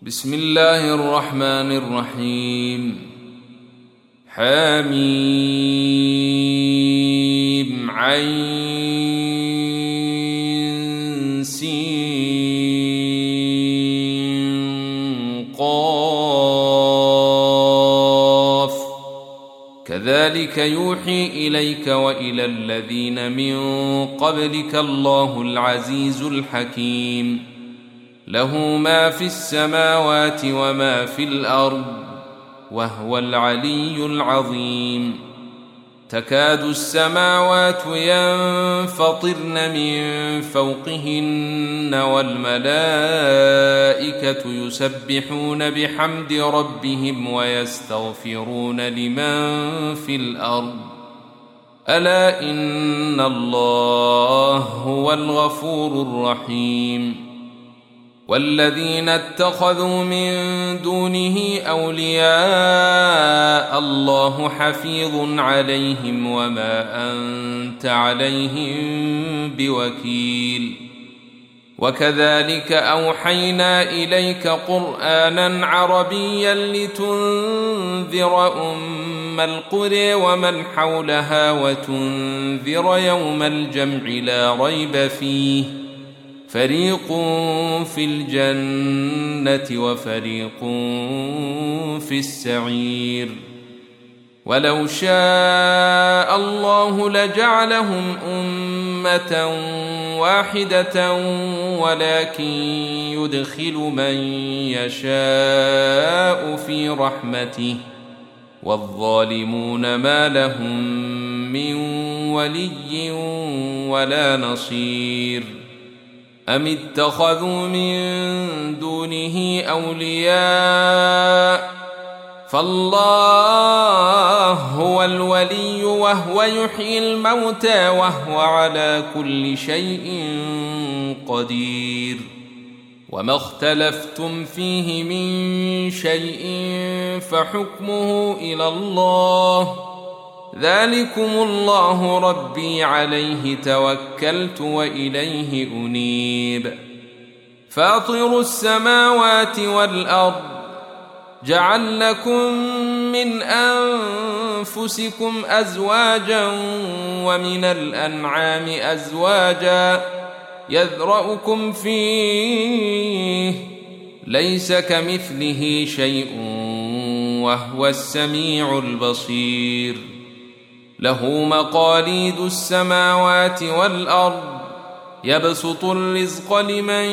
بسم الله الرحمن الرحيم. حميم عين سين قاف كذلك يوحي إليك وإلى الذين من قبلك الله العزيز الحكيم. له ما في السماوات وما في الأرض وهو العلي العظيم. تكاد السماوات ينفطرن من فوقهن والملائكة يسبحون بحمد ربهم ويستغفرون لمن في الأرض ألا إن الله هو الغفور الرحيم. والذين اتخذوا من دونه أولياء الله حفيظ عليهم وما أنت عليهم بوكيل. وكذلك أوحينا إليك قرآنا عربيا لتنذر أم القرى ومن حولها وتنذر يوم الجمع لا ريب فيه فريق في الجنة وفريق في السعير. ولو شاء الله لجعلهم أمة واحدة ولكن يدخل من يشاء في رحمته والظالمون ما لهم من ولي ولا نصير. أم اتخذوا من دونه أولياء فالله هو الولي وهو يحيي الموتى وهو على كل شيء قدير. وما اختلفتم فيه من شيء فحكمه إلى الله ذلكم الله ربي عليه توكلت وإليه أنيب. فاطر السماوات والأرض جعل لكم من أنفسكم أزواجا ومن الأنعام أزواجا يذرأكم فيه ليس كمثله شيء وهو السميع البصير. له مقاليد السماوات والأرض يبسط الرزق لمن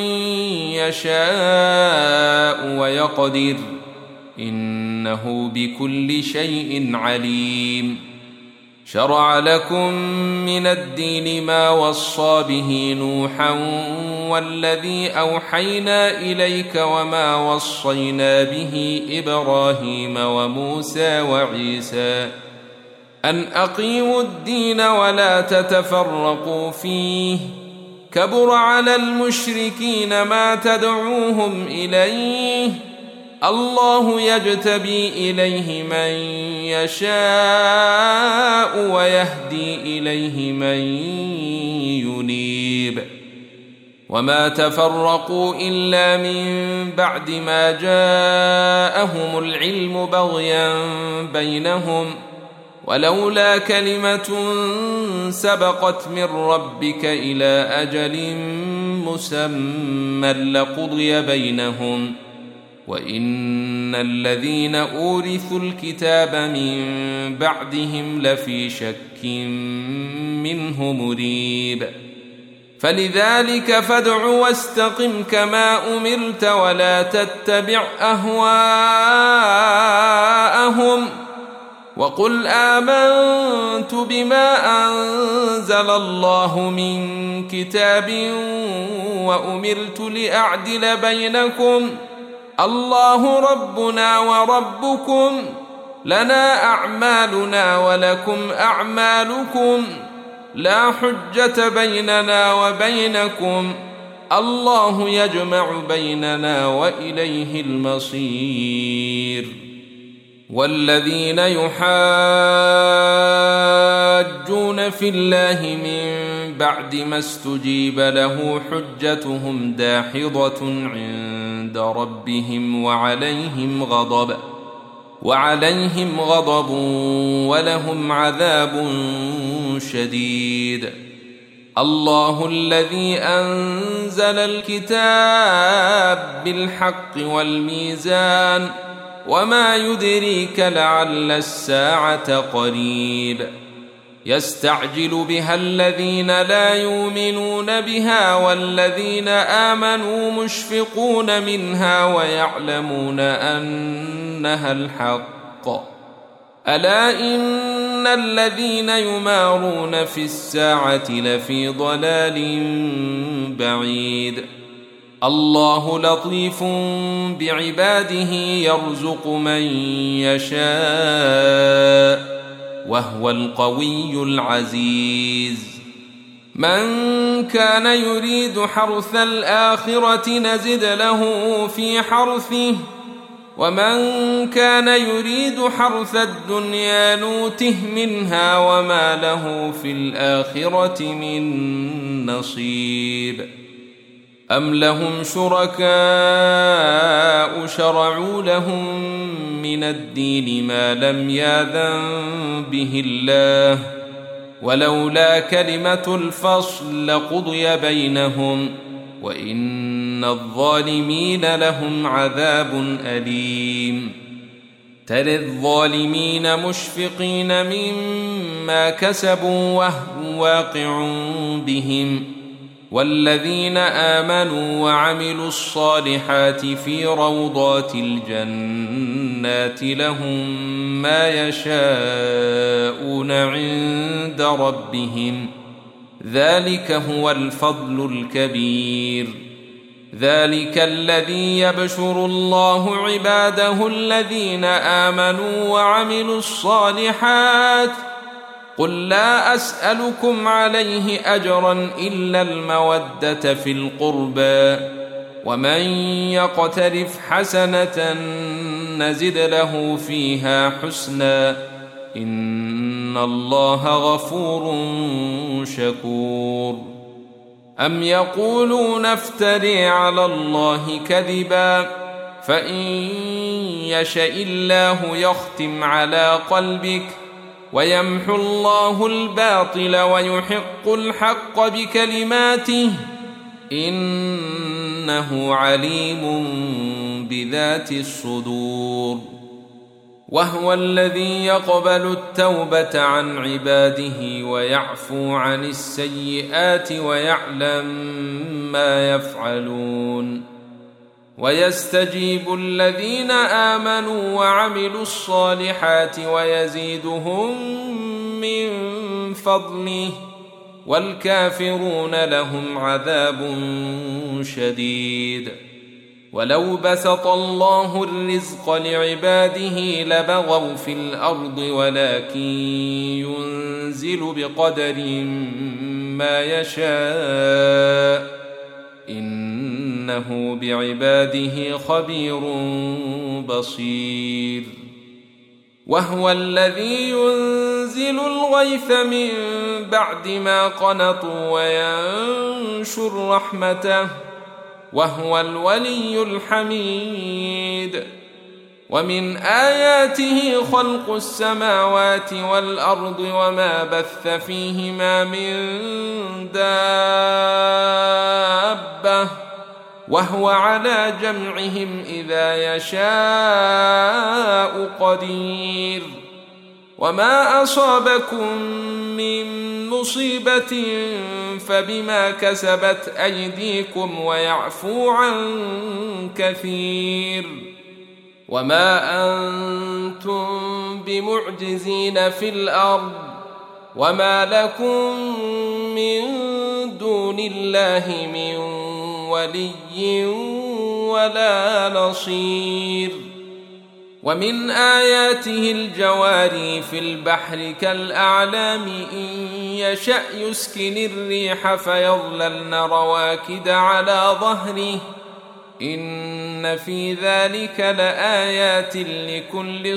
يشاء ويقدر إنه بكل شيء عليم. شرع لكم من الدين ما وصى به نوحا والذي أوحينا إليك وما وصينا به إبراهيم وموسى وعيسى أن أقيموا الدين ولا تتفرقوا فيه كبر على المشركين ما تدعوهم إليه الله يجتبي إليه من يشاء ويهدي إليه من ينيب. وما تفرقوا إلا من بعد ما جاءهم العلم بغيا بينهم ولولا كلمة سبقت من ربك إلى أجل مسمى لقضي بينهم وإن الذين أورثوا الكتاب من بعدهم لفي شك منه مريب. فلذلك فادع واستقم كما أمرت ولا تتبع أهواءهم وقل آمنت بما أنزل الله من كتاب وأمرت لأعدل بينكم الله ربنا وربكم لنا أعمالنا ولكم أعمالكم لا حجة بيننا وبينكم الله يجمع بيننا وإليه المصير. والذين يحاجون في الله من بعد ما استجيب له حجتهم داحضة عند ربهم وعليهم غضب ولهم عذاب شديد. الله الذي أنزل الكتاب بالحق والميزان وما يدريك لعل الساعة قريب. يستعجل بها الذين لا يؤمنون بها والذين آمنوا مشفقون منها ويعلمون أنها الحق. ألا إن الذين يمارون في الساعة لفي ضلال بعيد. الله لطيف بعباده يرزق من يشاء وهو القوي العزيز. من كان يريد حرث الآخرة نزد له في حرثه ومن كان يريد حرث الدنيا نوته منها وما له في الآخرة من نصيب. أم لهم شركاء شرعوا لهم من الدين ما لم يأذن به الله ولولا كلمة الفصل لقضي بينهم وإن الظالمين لهم عذاب أليم. ترى الظالمين مشفقين مما كسبوا وهو واقع بهم والذين آمنوا وعملوا الصالحات في روضات الجنات لهم ما يشاءون عند ربهم ذلك هو الفضل الكبير. ذلك الذي يبشر الله عباده الذين آمنوا وعملوا الصالحات قل لا أسألكم عليه أجرا إلا المودة في القربى ومن يقترف حسنة نزد له فيها حسنا إن الله غفور شكور. أم يقولون افتري على الله كذبا فإن يشاء الله يختم على قلبك ويمحو الله الباطل ويحق الحق بكلماته إنه عليم بذات الصدور. وهو الذي يقبل التوبة عن عباده ويعفو عن السيئات ويعلم ما يفعلون ويستجيب الذين آمنوا وعملوا الصالحات ويزيدهم من فضله والكافرون لهم عذاب شديد. ولو بسط الله الرزق لعباده لبغوا في الأرض ولكن ينزل بقدر ما يشاء إنه بعباده خبير بصير. وهو الذي ينزل الغيث من بعد ما قنطوا وينشر رحمته وهو الولي الحميد. ومن آياته خلق السماوات والأرض وما بث فيهما من دابة وهو على جمعهم إذا يشاء قدير. وما أصابكم من مصيبة فبما كسبت أيديكم ويعفو عن كثير. وما أنتم بمعجزين في الأرض وما لكم من دون الله من ولي ولا نصير. ومن آياته الجواري في البحر كالأعلام إن يشأ يسكن الريح فيظللن رواكد على ظهره إن في ذلك لآيات لكل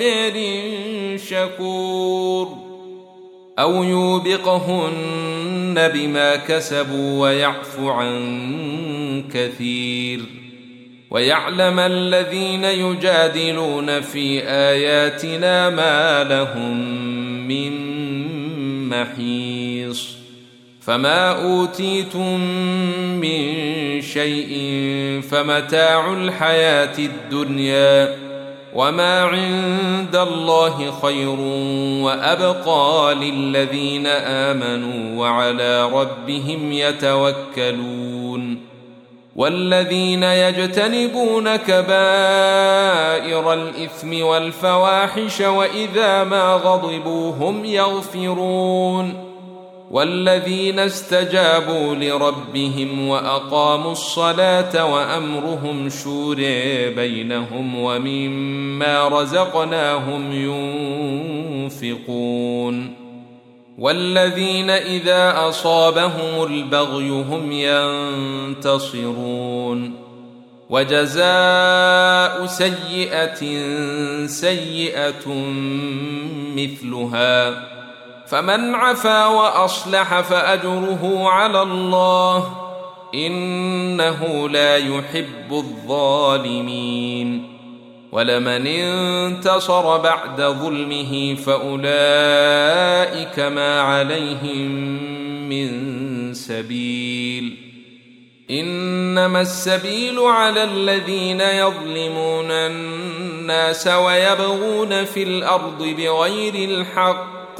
صبار شكور. أو يوبقهن بما كسبوا ويعفو عن كثير، ويعلم الذين يجادلون في آياتنا ما لهم من محيص. فما أوتيتم من شيء فمتاع الحياة الدنيا، وما عند الله خير وأبقى للذين آمنوا وعلى ربهم يتوكلون. والذين يجتنبون كبائر الإثم والفواحش وإذا ما غضبوا هم يغفرون. والذين استجابوا لربهم وأقاموا الصلاة وأمرهم شورى بينهم ومما رزقناهم ينفقون. والذين إذا أصابهم البغي هم ينتصرون. وجزاء سيئة سيئة مثلها، فمن عفا وأصلح فأجره على الله، إنه لا يحب الظالمين. ولمن انتصر بعد ظلمه فأولئك ما عليهم من سبيل. إنما السبيل على الذين يظلمون الناس ويبغون في الأرض بغير الحق،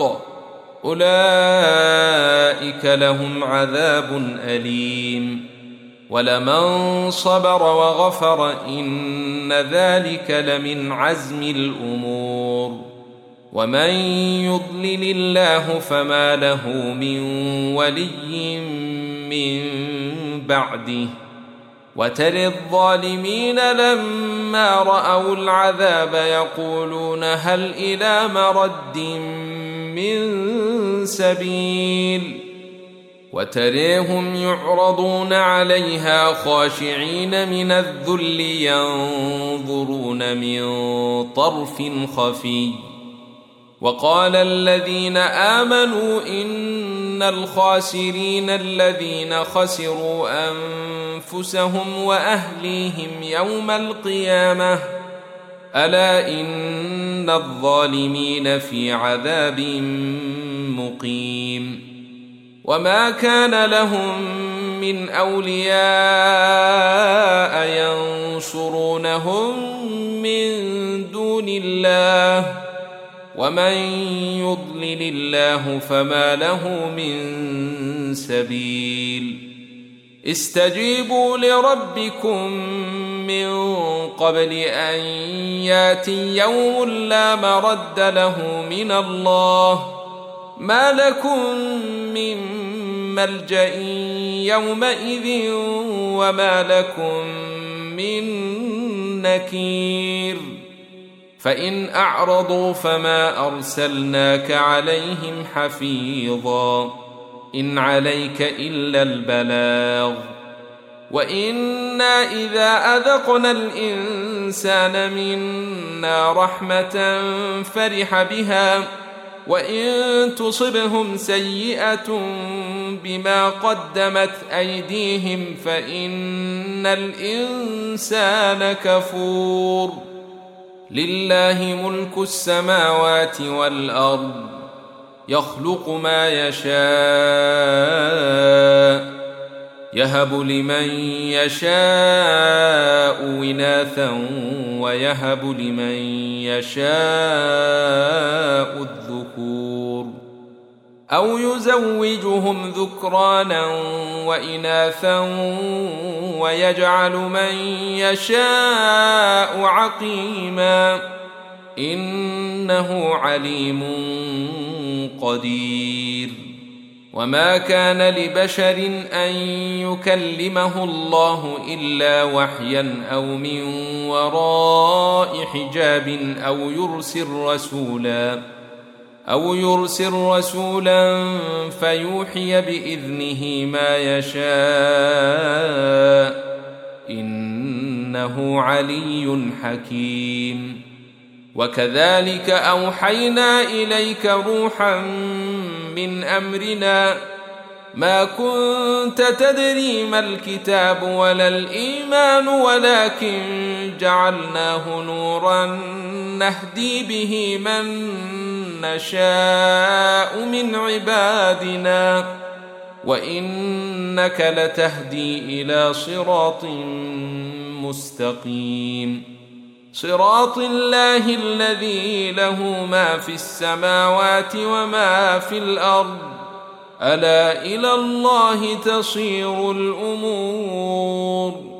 أولئك لهم عذاب أليم. ولمن صبر وغفر إن ذلك لمن عزم الأمور. ومن يضلل الله فما له من ولي من بعده. وترى الظالمين لما رأوا العذاب يقولون هل إلى مرد من سبيل. وتريهم يعرضون عليها خاشعين من الذل ينظرون من طرف خفي. وقال الذين آمنوا إن الخاسرين الذين خسروا أنفسهم وأهليهم يوم القيامة، ألا إن الظالمين في عذاب مقيم. وما كان لهم من أولياء ينصرونهم من دون الله، ومن يضلل الله فما له من سبيل. استجيبوا لربكم من قبل أن ياتي يوم لا مرد له من الله، ما لكم من ملجأ يومئذ وما لكم من نكير. فإن أعرضوا فما أرسلناك عليهم حفيظا، إن عليك إلا البلاغ. وإنا إذا أذقنا الإنسان منا رحمة فرح بها، وإن تصبهم سيئة بما قدمت أيديهم فإن الإنسان كفور. لله ملك السماوات والأرض، يخلق ما يشاء، يهب لمن يشاء إناثا ويهب لمن يشاء الذكور، أو يزوجهم ذكرانا وإناثا ويجعل من يشاء عقيما، إنه عليم قدير. وما كان لبشر أن يكلمه الله إلا وحيا أو من وراء حجاب أو يرسل رسولا فيوحي بإذنه ما يشاء، إنه علي حكيم. وكذلك أوحينا إليك روحا من أمرنا، ما كنت تدري ما الكتاب ولا الإيمان ولكن جعلناه نورا نهدي به من نشاء من عبادنا وإنك لتهدي إلى صراط مستقيم صراط الله الذي له ما في السماوات وما في الأرض ألا إلى الله تصير الأمور